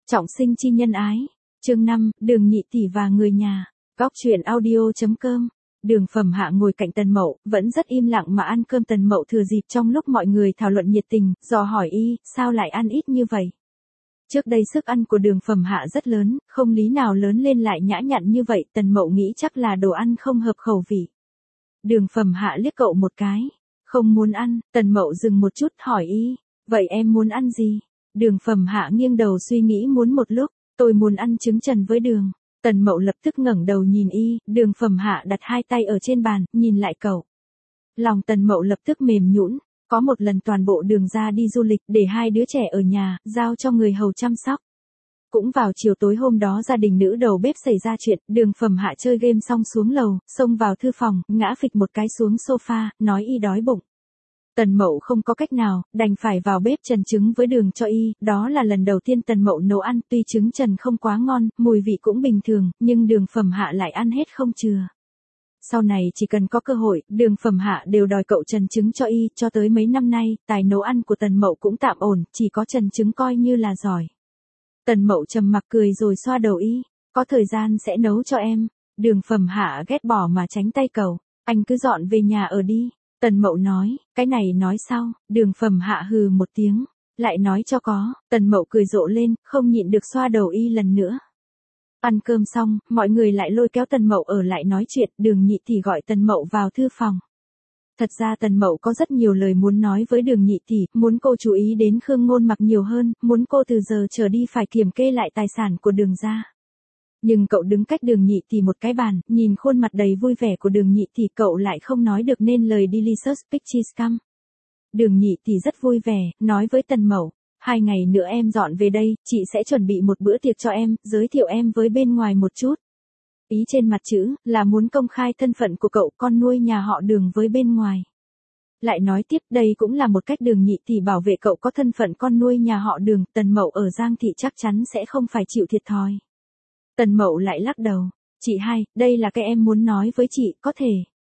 Trọng sinh chi nhân ái. Chương 5, Đường Nhị tỷ và người nhà. Góc truyện audio.com. Đường Phẩm Hạ ngồi cạnh Tần Mậu, vẫn rất im lặng mà ăn cơm. Tần Mậu thừa dịp trong lúc mọi người thảo luận nhiệt tình, dò hỏi y, sao lại ăn ít như vậy? Trước đây sức ăn của Đường Phẩm Hạ rất lớn, không lý nào lớn lên lại nhã nhặn như vậy. Tần Mậu nghĩ chắc là đồ ăn không hợp khẩu vị. Đường Phẩm Hạ liếc cậu một cái. Không muốn ăn. Tần Mậu dừng một chút hỏi y, vậy em muốn ăn gì? Đường Phẩm Hạ nghiêng đầu suy nghĩ muốn một lúc. Tôi muốn ăn trứng trần với đường. Tần Mậu lập tức ngẩng đầu nhìn y. Đường Phẩm Hạ đặt hai tay ở trên bàn, nhìn lại cậu. Lòng Tần Mậu lập tức mềm nhũn. Có một lần toàn bộ Đường ra đi du lịch, để hai đứa trẻ ở nhà, giao cho người hầu chăm sóc. Cũng vào chiều tối hôm đó gia đình nữ đầu bếp xảy ra chuyện. Đường Phẩm Hạ chơi game xong xuống lầu, xông vào thư phòng, ngã phịch một cái xuống sofa, nói y đói bụng. Tần Mậu không có cách nào, đành phải vào bếp trần trứng với đường cho y. Đó là lần đầu tiên Tần Mậu nấu ăn, tuy trứng trần không quá ngon, mùi vị cũng bình thường, nhưng Đường Phẩm Hạ lại ăn hết không chừa. Sau này chỉ cần có cơ hội, Đường Phẩm Hạ đều đòi cậu trần trứng cho y. Cho tới mấy năm nay, tài nấu ăn của Tần Mậu cũng tạm ổn, chỉ có trần trứng coi như là giỏi. Tần Mậu trầm mặc cười rồi xoa đầu y, có thời gian sẽ nấu cho em. Đường Phẩm Hạ ghét bỏ mà tránh tay cậu, anh cứ dọn về nhà ở đi. Tần Mậu nói, cái này nói sau. Đường Phẩm Hạ hừ một tiếng, lại nói cho có. Tần Mậu cười rộ lên, không nhịn được xoa đầu y lần nữa. Ăn cơm xong, mọi người lại lôi kéo Tần Mậu ở lại nói chuyện. Đường Nhị tỷ gọi Tần Mậu vào thư phòng. Thật ra Tần Mậu có rất nhiều lời muốn nói với Đường Nhị tỷ, muốn cô chú ý đến Khương Ngôn Mặc nhiều hơn, muốn cô từ giờ trở đi phải kiểm kê lại tài sản của Đường gia. Nhưng cậu đứng cách Đường Nhị tỷ một cái bàn, nhìn khuôn mặt đầy vui vẻ của Đường Nhị tỷ, cậu lại không nói được nên lời Delicious Peaches Come. Đường Nhị tỷ rất vui vẻ, nói với Tần Mậu, 2 ngày nữa em dọn về đây, chị sẽ chuẩn bị một bữa tiệc cho em, giới thiệu em với bên ngoài một chút. Ý trên mặt chữ, là muốn công khai thân phận của cậu, con nuôi nhà họ Đường với bên ngoài. Lại nói tiếp, đây cũng là một cách Đường Nhị tỷ bảo vệ cậu có thân phận con nuôi nhà họ Đường. Tần Mậu ở Giang Thị chắc chắn sẽ không phải chịu thiệt thòi. Tần Mậu lại lắc đầu, chị hai, đây là cái em muốn nói với chị, có thể.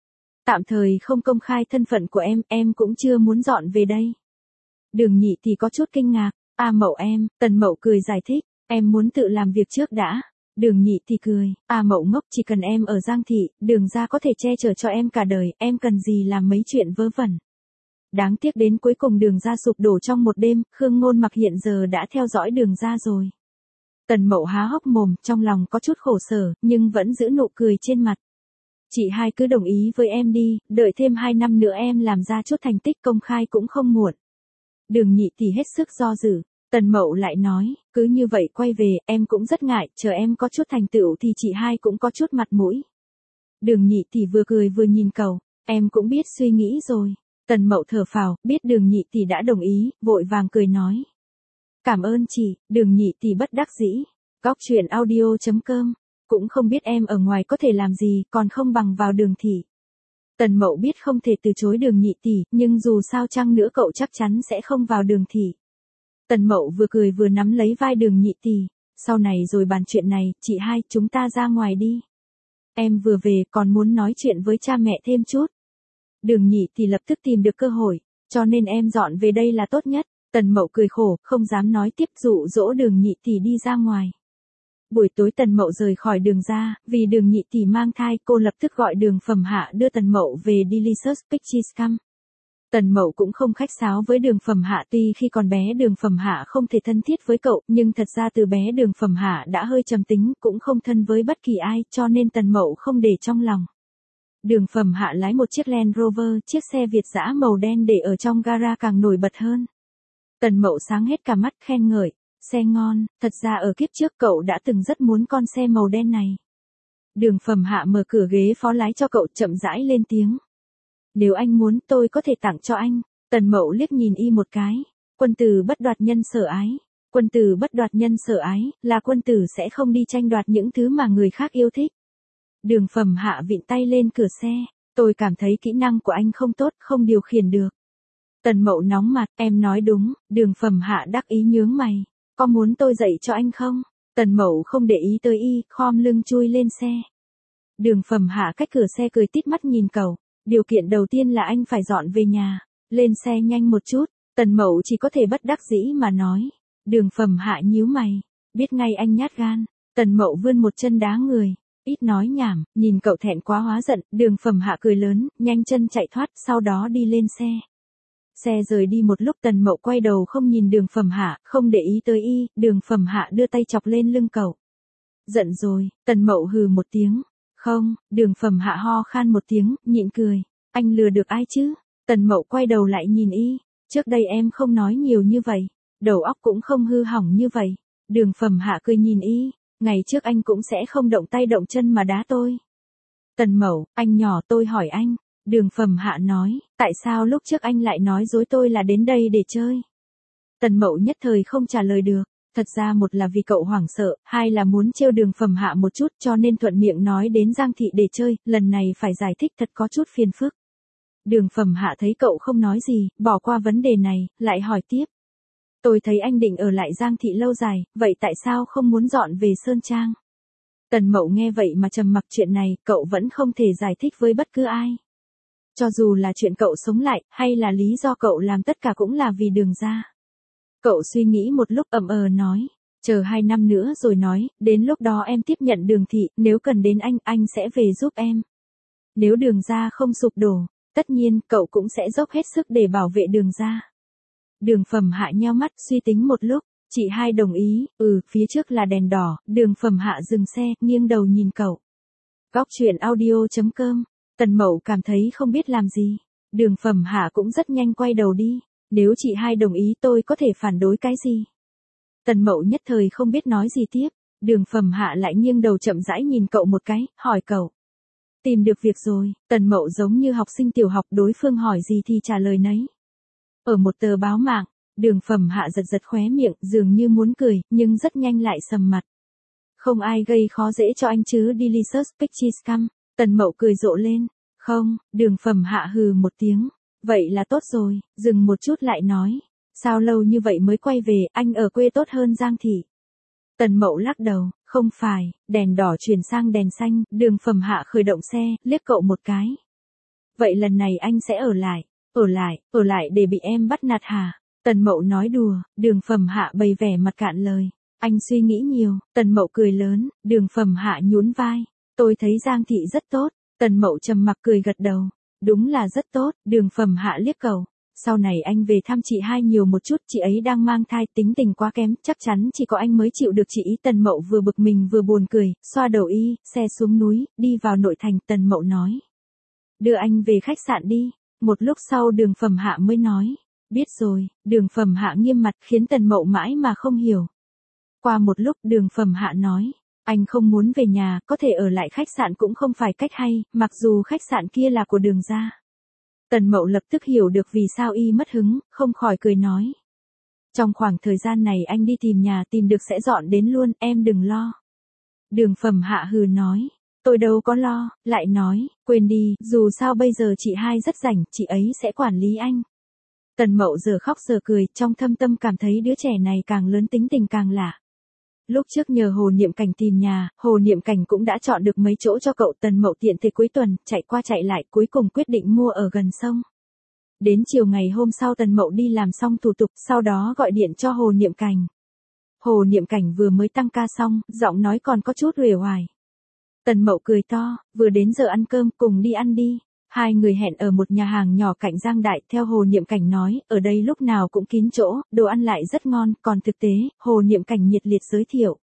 Tạm thời không công khai thân phận của em cũng chưa muốn dọn về đây. Đường Nhị tỷ có chút kinh ngạc, Mậu em. Tần Mậu cười giải thích, em muốn tự làm việc trước đã. Đường Nhị tỷ cười, Mậu ngốc, chỉ cần em ở Giang Thị, Đường gia có thể che chở cho em cả đời, em cần gì làm mấy chuyện vớ vẩn. Đáng tiếc đến cuối cùng Đường gia sụp đổ trong một đêm, Khương Ngôn Mặc hiện giờ đã theo dõi Đường gia rồi. Tần Mậu há hốc mồm, trong lòng có chút khổ sở, nhưng vẫn giữ nụ cười trên mặt. Chị hai cứ đồng ý với em đi, đợi thêm 2 năm nữa em làm ra chút thành tích công khai cũng không muộn. Đường Nhị tỷ hết sức do dự. Tần Mậu lại nói, cứ như vậy quay về, em cũng rất ngại, chờ em có chút thành tựu thì chị hai cũng có chút mặt mũi. Đường Nhị tỷ vừa cười vừa nhìn cậu, em cũng biết suy nghĩ rồi. Tần Mậu thở phào, biết Đường Nhị tỷ đã đồng ý, vội vàng cười nói. Cảm ơn chị. Đường Nhị tỷ bất đắc dĩ. Góc truyện audio.com. Cũng không biết em ở ngoài có thể làm gì, còn không bằng vào Đường thị. Tần Mậu biết không thể từ chối Đường Nhị tỷ, nhưng dù sao chăng nữa cậu chắc chắn sẽ không vào Đường thị. Tần Mậu vừa cười vừa nắm lấy vai Đường Nhị tỷ. Sau này rồi bàn chuyện này, chị hai, chúng ta ra ngoài đi. Em vừa về còn muốn nói chuyện với cha mẹ thêm chút. Đường Nhị tỷ lập tức tìm được cơ hội, cho nên em dọn về đây là tốt nhất. Tần Mậu cười khổ, không dám nói tiếp, dụ dỗ Đường Nhị tỷ đi ra ngoài. Buổi tối Tần Mậu rời khỏi Đường ra, vì Đường Nhị tỷ mang thai, cô lập tức gọi Đường Phẩm Hạ đưa Tần Mậu về Delicious Peaches Come. Tần Mậu cũng không khách sáo với Đường Phẩm Hạ, tuy khi còn bé Đường Phẩm Hạ không thể thân thiết với cậu, nhưng thật ra từ bé Đường Phẩm Hạ đã hơi trầm tính, cũng không thân với bất kỳ ai, cho nên Tần Mậu không để trong lòng. Đường Phẩm Hạ lái một chiếc Land Rover, chiếc xe Việt dã màu đen để ở trong gara càng nổi bật hơn. Tần Mậu sáng hết cả mắt khen ngợi, xe ngon, thật ra ở kiếp trước cậu đã từng rất muốn con xe màu đen này. Đường Phẩm Hạ mở cửa ghế phó lái cho cậu, chậm rãi lên tiếng. Nếu anh muốn tôi có thể tặng cho anh. Tần Mậu liếc nhìn y một cái. Quân tử bất đoạt nhân sở ái. Quân tử bất đoạt nhân sở ái, là quân tử sẽ không đi tranh đoạt những thứ mà người khác yêu thích. Đường Phẩm Hạ vịn tay lên cửa xe. Tôi cảm thấy kỹ năng của anh không tốt, không điều khiển được. Tần Mậu nóng mặt, em nói đúng. Đường Phẩm Hạ đắc ý nhướng mày. Có muốn tôi dạy cho anh không? Tần Mậu không để ý tới y, khom lưng chui lên xe. Đường Phẩm Hạ cách cửa xe cười tít mắt nhìn cậu. Điều kiện đầu tiên là anh phải dọn về nhà. Lên xe nhanh một chút. Tần Mậu chỉ có thể bất đắc dĩ mà nói. Đường Phẩm Hạ nhíu mày. Biết ngay anh nhát gan. Tần Mậu vươn một chân đá người. Ít nói nhảm, nhìn cậu thẹn quá hóa giận, Đường Phẩm Hạ cười lớn, nhanh chân chạy thoát, sau đó đi lên xe. Xe rời đi một lúc Tần Mậu quay đầu không nhìn Đường Phẩm Hạ, không để ý tới y, Đường Phẩm Hạ đưa tay chọc lên lưng cậu. Giận rồi, Tần Mậu hừ một tiếng. Không, Đường Phẩm Hạ ho khan một tiếng, nhịn cười. Anh lừa được ai chứ? Tần Mậu quay đầu lại nhìn y. Trước đây em không nói nhiều như vậy. Đầu óc cũng không hư hỏng như vậy. Đường Phẩm Hạ cười nhìn y. Ngày trước anh cũng sẽ không động tay động chân mà đá tôi. Tần Mậu, anh nhỏ tôi hỏi anh. Đường Phẩm Hạ nói, tại sao lúc trước anh lại nói dối tôi là đến đây để chơi? Tần Mậu nhất thời không trả lời được. Thật ra một là vì cậu hoảng sợ, hai là muốn trêu Đường Phẩm Hạ một chút cho nên thuận miệng nói đến Giang Thị để chơi, lần này phải giải thích thật có chút phiền phức. Đường Phẩm Hạ thấy cậu không nói gì, bỏ qua vấn đề này, lại hỏi tiếp. Tôi thấy anh định ở lại Giang Thị lâu dài, vậy tại sao không muốn dọn về Sơn Trang? Tần Mậu nghe vậy mà trầm mặc, chuyện này, cậu vẫn không thể giải thích với bất cứ ai. Cho dù là chuyện cậu sống lại, hay là lý do cậu làm tất cả cũng là vì Đường gia. Cậu suy nghĩ một lúc nói. Chờ 2 năm nữa rồi nói, đến lúc đó em tiếp nhận Đường Thị, nếu cần đến anh sẽ về giúp em. Nếu Đường gia không sụp đổ, tất nhiên, cậu cũng sẽ dốc hết sức để bảo vệ Đường gia. Đường Phẩm Hạ nheo mắt suy tính một lúc, chị hai đồng ý, phía trước là đèn đỏ, Đường Phẩm Hạ dừng xe, nghiêng đầu nhìn cậu. Góc truyện audio.com, Tần Mậu cảm thấy không biết làm gì. Đường Phẩm Hạ cũng rất nhanh quay đầu đi, nếu chị hai đồng ý tôi có thể phản đối cái gì. Tần Mậu nhất thời không biết nói gì tiếp, Đường Phẩm Hạ lại nghiêng đầu chậm rãi nhìn cậu một cái, hỏi cậu. Tìm được việc rồi, Tần Mậu giống như học sinh tiểu học, đối phương hỏi gì thì trả lời nấy. Ở một tờ báo mạng, Đường Phẩm Hạ giật giật khóe miệng, dường như muốn cười, nhưng rất nhanh lại sầm mặt. Không ai gây khó dễ cho anh chứ, Delicious Pictures Cam. Tần Mậu cười rộ lên. Không, Đường Phẩm Hạ hừ một tiếng. Vậy là tốt rồi, dừng một chút lại nói. Sao lâu như vậy mới quay về, anh ở quê tốt hơn Giang Thị. Tần Mậu lắc đầu, không phải, đèn đỏ chuyển sang đèn xanh, Đường Phẩm Hạ khởi động xe, liếc cậu một cái. Vậy lần này anh sẽ ở lại. Ở lại để bị em bắt nạt hả? Tần Mậu nói đùa, Đường Phẩm Hạ bày vẻ mặt cạn lời. Anh suy nghĩ nhiều, Tần Mậu cười lớn, Đường Phẩm Hạ nhún vai. Tôi thấy Giang Thị rất tốt, Tần Mậu trầm mặc cười gật đầu. Đúng là rất tốt, Đường Phẩm Hạ liếc cậu. Sau này anh về thăm chị hai nhiều một chút, chị ấy đang mang thai, tính tình quá kém, chắc chắn chỉ có anh mới chịu được chị ý. Tần Mậu vừa bực mình vừa buồn cười, xoa đầu y, xe xuống núi, đi vào nội thành. Tần Mậu nói. Đưa anh về khách sạn đi. Một lúc sau Đường Phẩm Hạ mới nói. Biết rồi, Đường Phẩm Hạ nghiêm mặt khiến Tần Mậu mãi mà không hiểu. Qua một lúc Đường Phẩm Hạ nói. Anh không muốn về nhà, có thể ở lại khách sạn cũng không phải cách hay, mặc dù khách sạn kia là của Đường gia. Tần Mậu lập tức hiểu được vì sao y mất hứng, không khỏi cười nói. Trong khoảng thời gian này anh đi tìm nhà, tìm được sẽ dọn đến luôn, em đừng lo. Đường Phẩm Hạ hừ nói. Tôi đâu có lo, lại nói, quên đi, dù sao bây giờ chị hai rất rảnh, chị ấy sẽ quản lý anh. Tần Mậu giờ khóc giờ cười, trong thâm tâm cảm thấy đứa trẻ này càng lớn tính tình càng lạ. Lúc trước nhờ Hồ Niệm Cảnh tìm nhà, Hồ Niệm Cảnh cũng đã chọn được mấy chỗ cho cậu. Tần Mậu tiện thể cuối tuần, chạy qua chạy lại, cuối cùng quyết định mua ở gần sông. Đến chiều ngày hôm sau Tần Mậu đi làm xong thủ tục, sau đó gọi điện cho Hồ Niệm Cảnh. Hồ Niệm Cảnh vừa mới tăng ca xong, giọng nói còn có chút uể oải. Tần Mậu cười to, vừa đến giờ ăn cơm, cùng đi ăn đi. Hai người hẹn ở một nhà hàng nhỏ cạnh Giang Đại, theo Hồ Niệm Cảnh nói, ở đây lúc nào cũng kín chỗ, đồ ăn lại rất ngon, còn thực tế, Hồ Niệm Cảnh nhiệt liệt giới thiệu.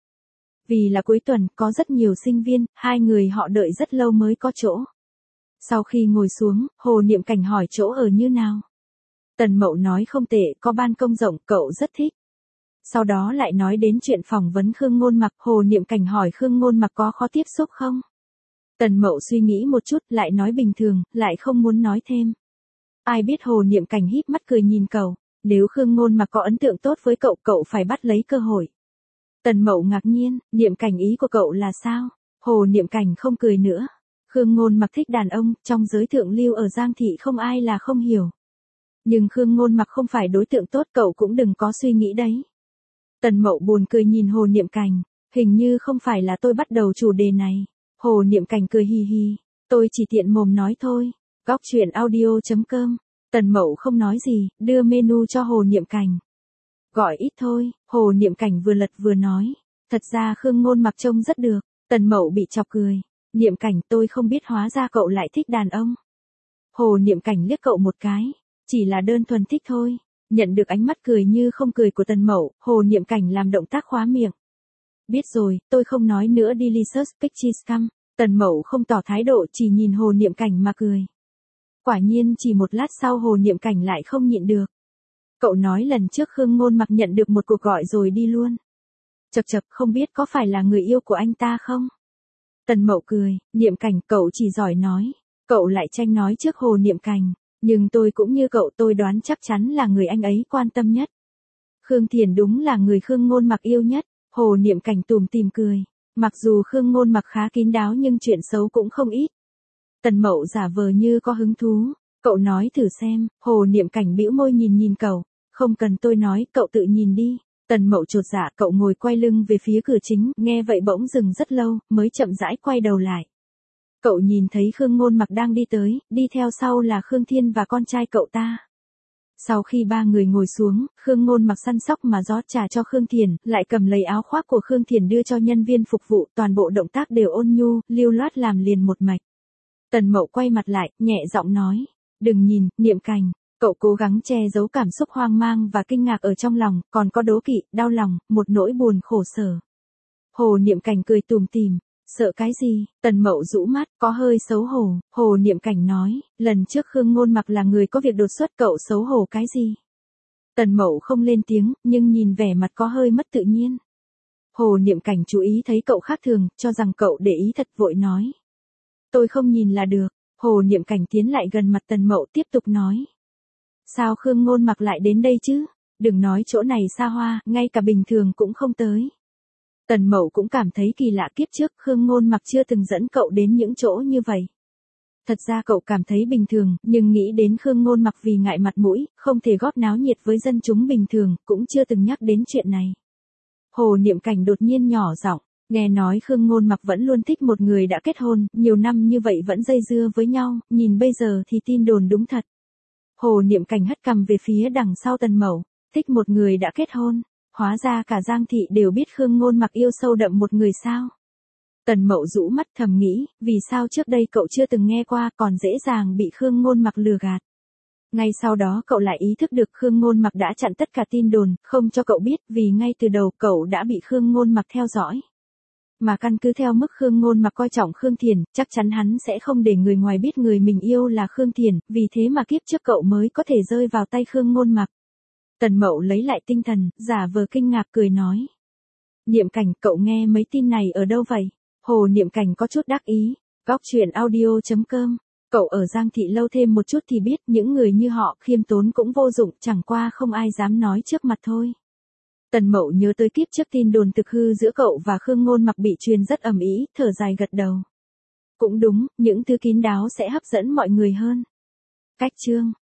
Vì là cuối tuần, có rất nhiều sinh viên, hai người họ đợi rất lâu mới có chỗ. Sau khi ngồi xuống, Hồ Niệm Cảnh hỏi chỗ ở như nào. Tần Mậu nói không tệ, có ban công rộng, cậu rất thích. Sau đó lại nói đến chuyện phỏng vấn Khương Ngôn Mặc. Hồ Niệm Cảnh hỏi Khương Ngôn Mặc có khó tiếp xúc không? Tần Mậu suy nghĩ một chút, lại nói bình thường, lại không muốn nói thêm. Ai biết Hồ Niệm Cảnh híp mắt cười nhìn cậu. Nếu Khương Ngôn Mặc có ấn tượng tốt với cậu, cậu phải bắt lấy cơ hội. Tần Mậu ngạc nhiên, Niệm Cảnh ý của cậu là sao? Hồ Niệm Cảnh không cười nữa. Khương Ngôn Mặc thích đàn ông, trong giới thượng lưu ở Giang Thị không ai là không hiểu. Nhưng Khương Ngôn Mặc không phải đối tượng tốt, cậu cũng đừng có suy nghĩ đấy. Tần Mậu buồn cười nhìn Hồ Niệm Cảnh, hình như không phải là tôi bắt đầu chủ đề này. Hồ Niệm Cảnh cười hì hì, tôi chỉ tiện mồm nói thôi. Góc truyện audio.com, Tần Mậu không nói gì, đưa menu cho Hồ Niệm Cảnh. Gọi ít thôi, Hồ Niệm Cảnh vừa lật vừa nói. Thật ra Khương Ngôn Mặc trông rất được, Tần Mậu bị chọc cười. Niệm Cảnh, tôi không biết hóa ra cậu lại thích đàn ông. Hồ Niệm Cảnh liếc cậu một cái, chỉ là đơn thuần thích thôi. Nhận được ánh mắt cười như không cười của Tần Mậu, Hồ Niệm Cảnh làm động tác khóa miệng. Biết rồi, tôi không nói nữa, delicious pictures come. Tần Mậu không tỏ thái độ, chỉ nhìn Hồ Niệm Cảnh mà cười. Quả nhiên chỉ một lát sau Hồ Niệm Cảnh lại không nhịn được. Cậu nói lần trước Khương Ngôn Mặc nhận được một cuộc gọi rồi đi luôn. Chậc chậc, không biết có phải là người yêu của anh ta không? Tần Mậu cười, Niệm Cảnh, cậu chỉ giỏi nói. Cậu lại tranh nói trước Hồ Niệm Cảnh. Nhưng tôi cũng như cậu, tôi đoán chắc chắn là người anh ấy quan tâm nhất. Khương Thiền đúng là người Khương Ngôn Mặc yêu nhất. Hồ Niệm Cảnh tủm tỉm cười. Mặc dù Khương Ngôn Mặc khá kín đáo nhưng chuyện xấu cũng không ít. Tần Mậu giả vờ như có hứng thú. Cậu nói thử xem. Hồ Niệm Cảnh bĩu môi nhìn cậu. Không cần tôi nói, cậu tự nhìn đi. Tần Mậu chột dạ, cậu ngồi quay lưng về phía cửa chính, nghe vậy bỗng dừng rất lâu, mới chậm rãi quay đầu lại. Cậu nhìn thấy Khương Ngôn Mặc đang đi tới, đi theo sau là Khương Thiên và con trai cậu ta. Sau khi ba người ngồi xuống, Khương Ngôn Mặc săn sóc mà rót trà cho Khương Thiền, lại cầm lấy áo khoác của Khương Thiền đưa cho nhân viên phục vụ, toàn bộ động tác đều ôn nhu, lưu loát làm liền một mạch. Tần Mậu quay mặt lại, nhẹ giọng nói, đừng nhìn, Niệm Cảnh. Cậu cố gắng che giấu cảm xúc hoang mang và kinh ngạc ở trong lòng, còn có đố kỵ, đau lòng, một nỗi buồn khổ sở. Hồ Niệm Cảnh cười tủm tỉm, sợ cái gì? Tần Mậu rũ mắt, có hơi xấu hổ. Hồ Niệm Cảnh nói, lần trước Khương Ngôn Mặc là người có việc đột xuất, cậu xấu hổ cái gì? Tần Mậu không lên tiếng, nhưng nhìn vẻ mặt có hơi mất tự nhiên. Hồ Niệm Cảnh chú ý thấy cậu khác thường, cho rằng cậu để ý thật, vội nói. Tôi không nhìn là được. Hồ Niệm Cảnh tiến lại gần mặt Tần Mậu tiếp tục nói. Sao Khương Ngôn Mặc lại đến đây chứ? Đừng nói chỗ này xa hoa, ngay cả bình thường cũng không tới. Tần Mậu cũng cảm thấy kỳ lạ, kiếp trước Khương Ngôn Mặc chưa từng dẫn cậu đến những chỗ như vậy. Thật ra cậu cảm thấy bình thường, nhưng nghĩ đến Khương Ngôn Mặc vì ngại mặt mũi, không thể góp náo nhiệt với dân chúng bình thường, cũng chưa từng nhắc đến chuyện này. Hồ Niệm Cảnh đột nhiên nhỏ giọng, nghe nói Khương Ngôn Mặc vẫn luôn thích một người đã kết hôn, nhiều năm như vậy vẫn dây dưa với nhau, nhìn bây giờ thì tin đồn đúng thật. Hồ Niệm Cảnh hất cằm về phía đằng sau Tần Mậu, thích một người đã kết hôn, hóa ra cả Giang thị đều biết Khương Ngôn Mặc yêu sâu đậm một người sao? Tần Mậu rũ mắt thầm nghĩ, vì sao trước đây cậu chưa từng nghe qua, còn dễ dàng bị Khương Ngôn Mặc lừa gạt. Ngay sau đó cậu lại ý thức được Khương Ngôn Mặc đã chặn tất cả tin đồn, không cho cậu biết, vì ngay từ đầu cậu đã bị Khương Ngôn Mặc theo dõi. Mà căn cứ theo mức Khương Ngôn Mặc coi trọng Khương Thiền, chắc chắn hắn sẽ không để người ngoài biết người mình yêu là Khương Thiền, vì thế mà kiếp trước cậu mới có thể rơi vào tay Khương Ngôn Mặc. Tần Mậu lấy lại tinh thần, giả vờ kinh ngạc cười nói. Niệm Cảnh, cậu nghe mấy tin này ở đâu vậy? Hồ Niệm Cảnh có chút đắc ý. Góc truyện audio.com. Cậu ở Giang thị lâu thêm một chút thì biết, những người như họ khiêm tốn cũng vô dụng, chẳng qua không ai dám nói trước mặt thôi. Tần Mậu nhớ tới kiếp trước tin đồn thực hư giữa cậu và Khương Ngôn Mặc bị truyền rất ầm ĩ, thở dài gật đầu. Cũng đúng, những thứ kín đáo sẽ hấp dẫn mọi người hơn. Cách chương